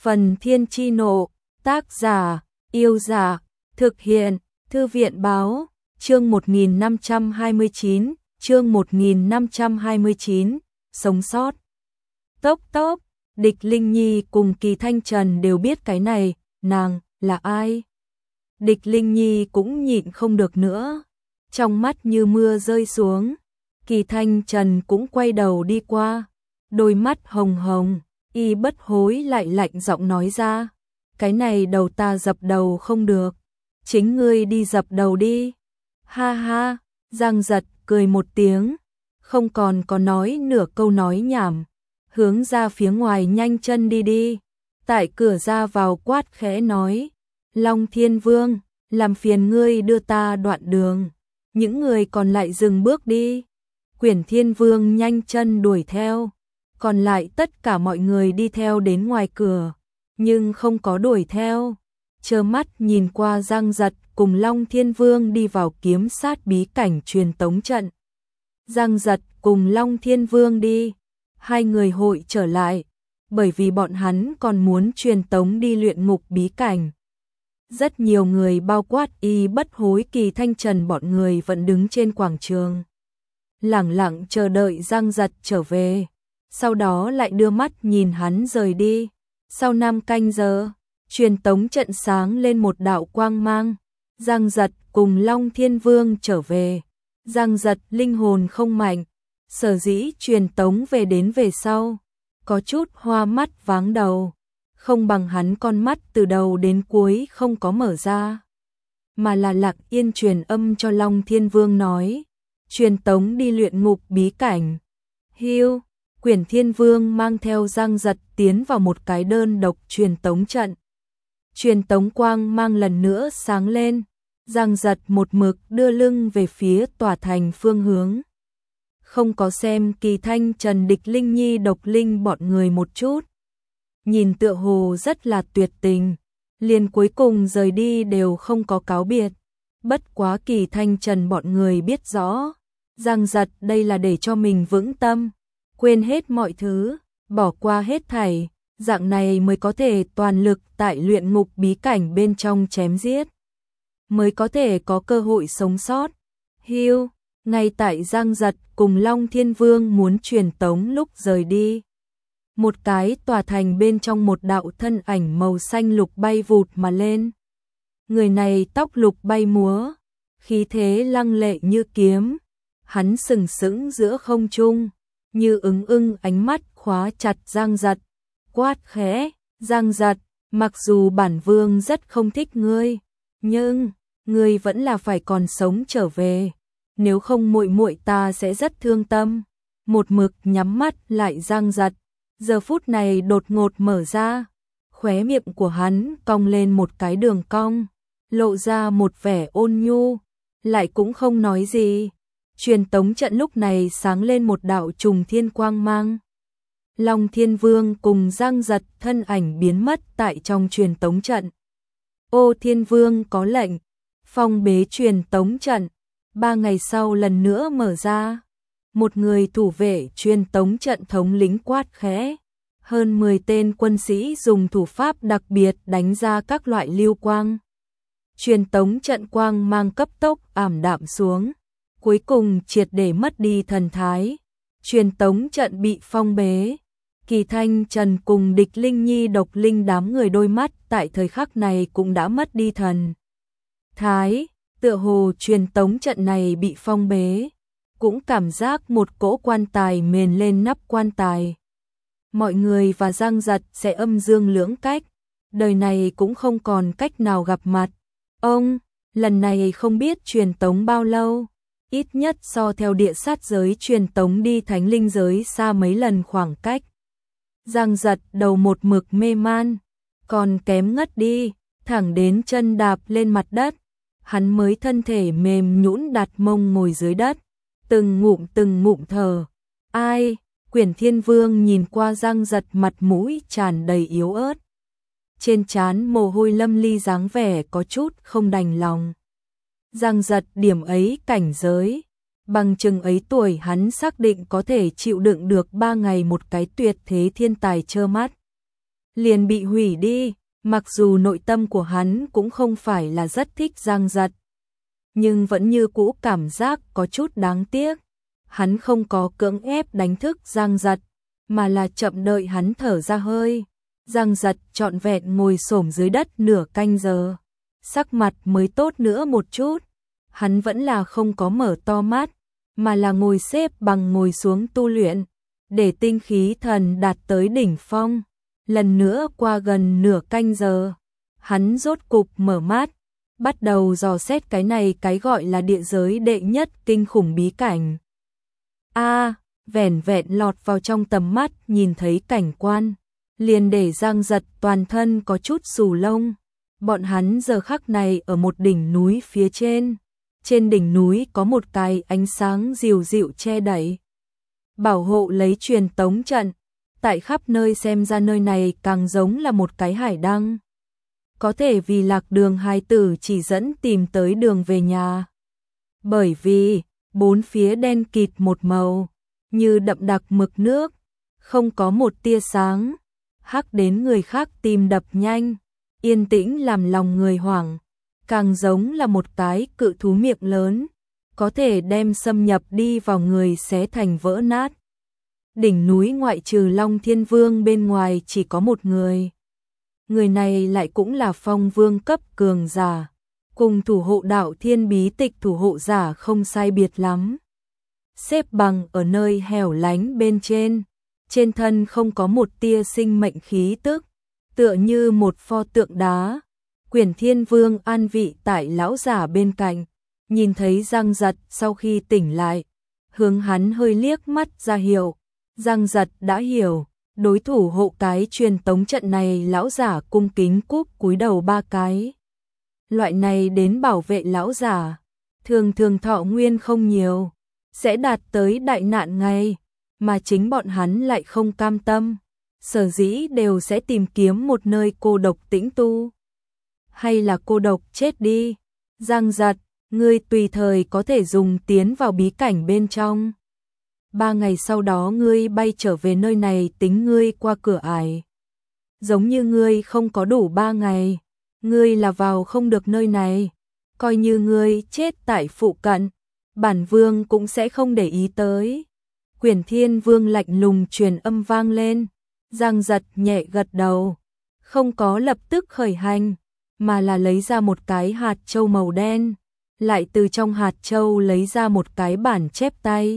Phần Thiên Chi Nộ, tác giả, Yêu Giả, thực hiện, Thư viện Báo, chương 1529, chương 1529, sống sót. Tốc, Địch Linh Nhi cùng Kỳ Thanh Trần đều biết cái này, nàng, là ai? Địch Linh Nhi cũng nhịn không được nữa, trong mắt như mưa rơi xuống. Kỳ Thanh Trần cũng quay đầu đi qua, đôi mắt hồng hồng, y bất hối lại lạnh giọng nói ra, cái này đầu ta dập đầu không được, chính ngươi đi dập đầu đi. Ha ha, Giang Giật cười một tiếng, không còn có nói nửa câu nói nhảm, hướng ra phía ngoài nhanh chân đi. Tại cửa ra vào quát khẽ nói, Long Thiên Vương, làm phiền ngươi đưa ta đoạn đường. Những người còn lại dừng bước đi. Quyển Thiên Vương nhanh chân đuổi theo, còn lại tất cả mọi người đi theo đến ngoài cửa, nhưng không có đuổi theo, trơ mắt nhìn qua Giang Giật cùng Long Thiên Vương đi vào kiếm sát bí cảnh truyền tống trận. Giang Giật cùng Long Thiên Vương đi, hai người hội trở lại, bởi vì bọn hắn còn muốn truyền tống đi luyện ngục bí cảnh. Rất nhiều người bao quát y bất hối Kỳ Thanh Trần bọn người vẫn đứng trên quảng trường, lẳng lặng chờ đợi Giang Giật trở về, sau đó lại đưa mắt nhìn hắn rời đi. Sau 5 canh giờ, truyền tống trận sáng lên một đạo quang mang, Giang Giật cùng Long Thiên Vương trở về. Giang Giật linh hồn không mạnh, sở dĩ truyền tống về sau, có chút hoa mắt váng đầu, không bằng hắn con mắt từ đầu đến cuối không có mở ra, mà là Lạc Yên truyền âm cho Long Thiên Vương nói, truyền tống đi luyện ngục bí cảnh. Hiu, Quyển Thiên Vương mang theo Giang Giật tiến vào một cái đơn độc truyền tống trận. Truyền tống quang mang lần nữa sáng lên, Giang Giật một mực đưa lưng về phía tòa thành phương hướng, không có xem Kỳ Thanh Trần, Địch Linh Nhi, Độc Linh bọn người một chút. Nhìn tựa hồ rất là tuyệt tình, liền cuối cùng rời đi đều không có cáo biệt. Bất quá Kỳ Thanh Trần bọn người biết rõ, Giang Giật đây là để cho mình vững tâm, quên hết mọi thứ, bỏ qua hết thảy, dạng này mới có thể toàn lực tại luyện ngục bí cảnh bên trong chém giết, mới có thể có cơ hội sống sót. Hiu, ngay tại Giang Giật cùng Long Thiên Vương muốn truyền tống lúc rời đi, một cái tòa thành bên trong một đạo thân ảnh màu xanh lục bay vụt mà lên. Người này tóc lục bay múa, khí thế lăng lệ như kiếm, hắn sừng sững giữa không trung, như ưng ánh mắt khóa chặt Giang Giật, quát khẽ, Giang Giật, mặc dù bản vương rất không thích ngươi, nhưng ngươi vẫn là phải còn sống trở về, nếu không muội muội ta sẽ rất thương tâm. Một mực nhắm mắt lại Giang Giật, giờ phút này đột ngột mở ra, khóe miệng của hắn cong lên một cái đường cong, lộ ra một vẻ ôn nhu, lại cũng không nói gì. Truyền tống trận lúc này sáng lên một đạo trùng thiên quang mang. Long Thiên Vương cùng Giang Giật thân ảnh biến mất tại trong truyền tống trận. Ô Thiên Vương có lệnh, phong bế truyền tống trận, 3 ngày sau lần nữa mở ra. Một người thủ vệ truyền tống trận thống lĩnh quát khẽ, hơn 10 tên quân sĩ dùng thủ pháp đặc biệt đánh ra các loại lưu quang. Truyền tống trận quang mang cấp tốc ảm đạm xuống, cuối cùng triệt để mất đi thần thái. Truyền tống trận bị phong bế. Kỳ Thanh Trần cùng Địch Linh Nhi, Độc Linh đám người đôi mắt tại thời khắc này cũng đã mất đi thần thái, tựa hồ truyền tống trận này bị phong bế, cũng cảm giác một cỗ quan tài mền lên nắp quan tài. Mọi người và Giang Giật sẽ âm dương lưỡng cách, đời này cũng không còn cách nào gặp mặt. Ông, lần này không biết truyền tống bao lâu, ít nhất so theo địa sát giới truyền tống đi thánh linh giới xa mấy lần khoảng cách. Giang Giật đầu một mực mê man, còn kém ngất đi, thẳng đến chân đạp lên mặt đất, hắn mới thân thể mềm nhũn đặt mông ngồi dưới đất, từng ngụm thở. Ai? Quyển Thiên Vương nhìn qua Giang Giật, mặt mũi tràn đầy yếu ớt, trên trán mồ hôi lâm ly, dáng vẻ có chút không đành lòng. Giang Giật điểm ấy cảnh giới, bằng chừng ấy tuổi hắn xác định có thể chịu đựng được 3 ngày một cái tuyệt thế thiên tài trơ mắt. liền bị hủy đi, mặc dù nội tâm của hắn cũng không phải là rất thích Giang Giật, nhưng vẫn như cũ cảm giác có chút đáng tiếc. Hắn không có cưỡng ép đánh thức Giang Giật, mà là chậm đợi hắn thở ra hơi. Giang Giật trọn vẹn ngồi xổm dưới đất nửa canh giờ, sắc mặt mới tốt nữa một chút. Hắn vẫn là không có mở to mắt, mà là ngồi xếp bằng ngồi xuống tu luyện, để tinh khí thần đạt tới đỉnh phong. Lần nữa qua gần nửa canh giờ, hắn rốt cục mở mắt, bắt đầu dò xét cái này cái gọi là địa giới đệ nhất kinh khủng bí cảnh. Vẻn vẹn lọt vào trong tầm mắt nhìn thấy cảnh quan, liền để Giang Giật toàn thân có chút xù lông. Bọn hắn giờ khắc này ở một đỉnh núi phía trên. Trên đỉnh núi có một cái ánh sáng dịu dịu che đậy, bảo hộ lấy truyền tống trận. Tại khắp nơi xem ra nơi này càng giống là một cái hải đăng. Có thể vì lạc đường hài tử chỉ dẫn tìm tới đường về nhà. Bởi vì, bốn phía đen kịt một màu, như đậm đặc mực nước, không có một tia sáng, hắc đến người khác tim đập nhanh, yên tĩnh làm lòng người hoảng, càng giống là một cái cự thú miệng lớn, có thể đem xâm nhập đi vào người xé thành vỡ nát. Đỉnh núi ngoại trừ Long Thiên Vương bên ngoài chỉ có một người. Người này lại cũng là phong vương cấp cường giả, cùng thủ hộ đạo thiên bí tịch thủ hộ giả không sai biệt lắm. Xếp bằng ở nơi hẻo lánh bên trên thân không có một tia sinh mệnh khí tức, tựa như một pho tượng đá. Quyển Thiên Vương an vị tại lão giả bên cạnh, nhìn thấy Giang Giật sau khi tỉnh lại, hướng hắn hơi liếc mắt ra hiệu. Giang Giật đã hiểu, đối thủ hộ cái truyền tống trận này lão giả cung kính cúp cúi đầu 3 cái. Loại này đến bảo vệ lão giả, thường thường thọ nguyên không nhiều, sẽ đạt tới đại nạn ngày, mà chính bọn hắn lại không cam tâm, sở dĩ đều sẽ tìm kiếm một nơi cô độc tĩnh tu. Hay là cô độc chết đi. Giang Giật, ngươi tùy thời có thể dùng tiến vào bí cảnh bên trong. 3 ngày sau đó ngươi bay trở về nơi này tính ngươi qua cửa ải. Giống như ngươi không có đủ 3 ngày, ngươi là vào không được nơi này. Coi như ngươi chết tại phụ cận, bản vương cũng sẽ không để ý tới. Quyển Thiên Vương lạnh lùng truyền âm vang lên. Giang Giật nhẹ gật đầu, không có lập tức khởi hành, mà là lấy ra một cái hạt châu màu đen, lại từ trong hạt châu lấy ra một cái bản chép tay.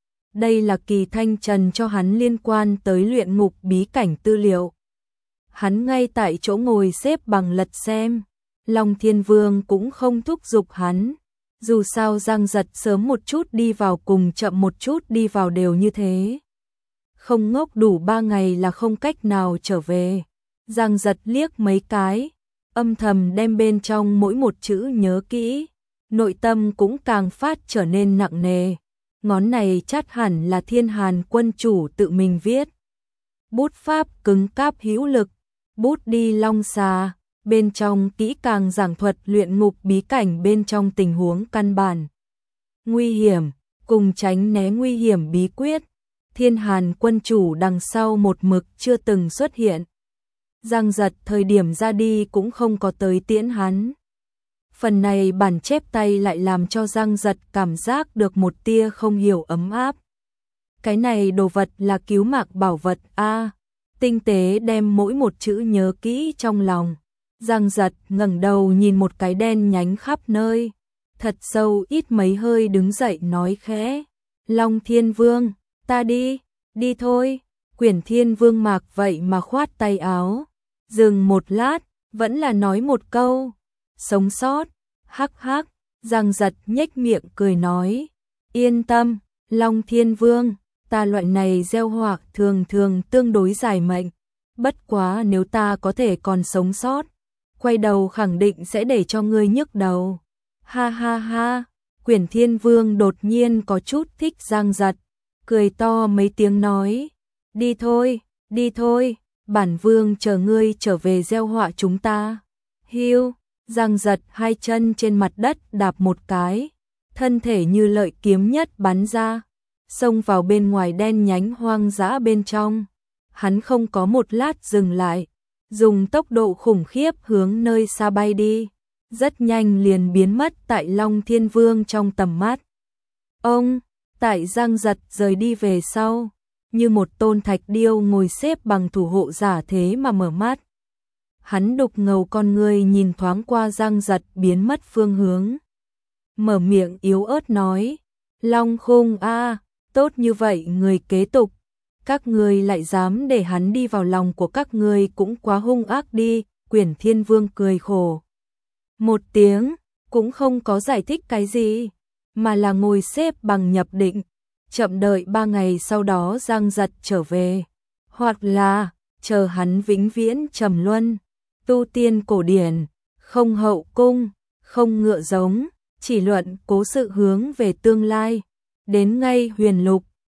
Đây là Kỳ Thanh Trần cho hắn liên quan tới luyện ngục bí cảnh tư liệu. Hắn ngay tại chỗ ngồi xếp bằng lật xem, Long Thiên Vương cũng không thúc giục hắn. Dù sao Giang Giật sớm một chút đi vào cùng chậm một chút đi vào đều như thế. Không ngốc đủ 3 ngày là không cách nào trở về. Giang Giật liếc mấy cái, âm thầm đem bên trong mỗi một chữ nhớ kỹ, nội tâm cũng càng phát trở nên nặng nề. Ngón này chắc hẳn là Thiên Hàn quân chủ tự mình viết. Bút pháp cứng cáp hữu lực, bút đi long xà, bên trong kỹ càng giảng thuật luyện ngục bí cảnh bên trong tình huống căn bản. Nguy hiểm, cùng tránh né nguy hiểm bí quyết. Thiên Hàn quân chủ đằng sau một mực chưa từng xuất hiện. Giang Giật thời điểm ra đi cũng không có tới tiễn hắn. Phần này bản chép tay lại làm cho Giang Giật cảm giác được một tia không hiểu ấm áp. Cái này đồ vật là cứu mạng bảo vật a. Tinh tế đem mỗi một chữ nhớ kỹ trong lòng. Giang Giật ngẩng đầu nhìn một cái đen nhánh khắp nơi, thật sâu ít mấy hơi đứng dậy nói khẽ, Long Thiên Vương, ta đi, đi thôi. Quyển Thiên Vương mạc vậy mà khoát tay áo, dừng một lát, vẫn là nói một câu, sống sót, hắc hắc. Giang Giật nhếch miệng cười nói, yên tâm, Long Thiên Vương, ta loại này gieo họa thường thường tương đối dài mệnh, bất quá nếu ta có thể còn sống sót, quay đầu khẳng định sẽ để cho ngươi nhức đầu. Ha ha ha. Quyển Thiên Vương đột nhiên có chút thích Giang Giật, cười to mấy tiếng nói, đi thôi, bản vương chờ ngươi trở về gieo họa chúng ta. Hiu. Giang Giật hai chân trên mặt đất đạp một cái, thân thể như lợi kiếm nhất bắn ra, xông vào bên ngoài đen nhánh hoang dã bên trong. Hắn không có một lát dừng lại, dùng tốc độ khủng khiếp hướng nơi xa bay đi, rất nhanh liền biến mất tại Long Thiên Vương trong tầm mắt. Ông, tại Giang Giật rời đi về sau, như một tôn thạch điêu ngồi xếp bằng thủ hộ giả thế mà mở mắt. Hắn đục ngầu con người nhìn thoáng qua Giang Giật biến mất phương hướng. Mở miệng yếu ớt nói, Long Khung a, tốt như vậy người kế tục, các ngươi lại dám để hắn đi vào lòng của các ngươi cũng quá hung ác đi. Quyển Thiên Vương cười khổ một tiếng, cũng không có giải thích cái gì, mà là ngồi xếp bằng nhập định, chậm đợi 3 ngày sau đó Giang Giật trở về, hoặc là chờ hắn vĩnh viễn trầm luân. Tu tiên cổ điển, không hậu cung, không ngựa giống, chỉ luận cố sự hướng về tương lai. Đến ngay huyền lục,